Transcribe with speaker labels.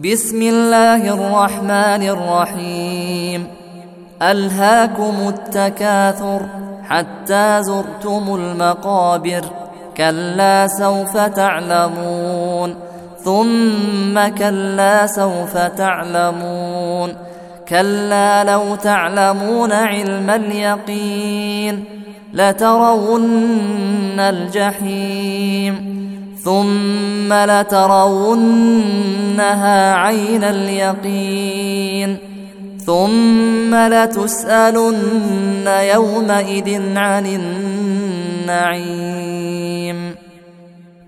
Speaker 1: بسم الله الرحمن الرحيم. ألهاكم التكاثر حتى زرتم المقابر، كلا سوف تعلمون ثم كلا سوف تعلمون، كلا لو تعلمون علم اليقين لترون الجحيم ثم لترونها عين اليقين ثم لتسألن يومئذ عن النعيم.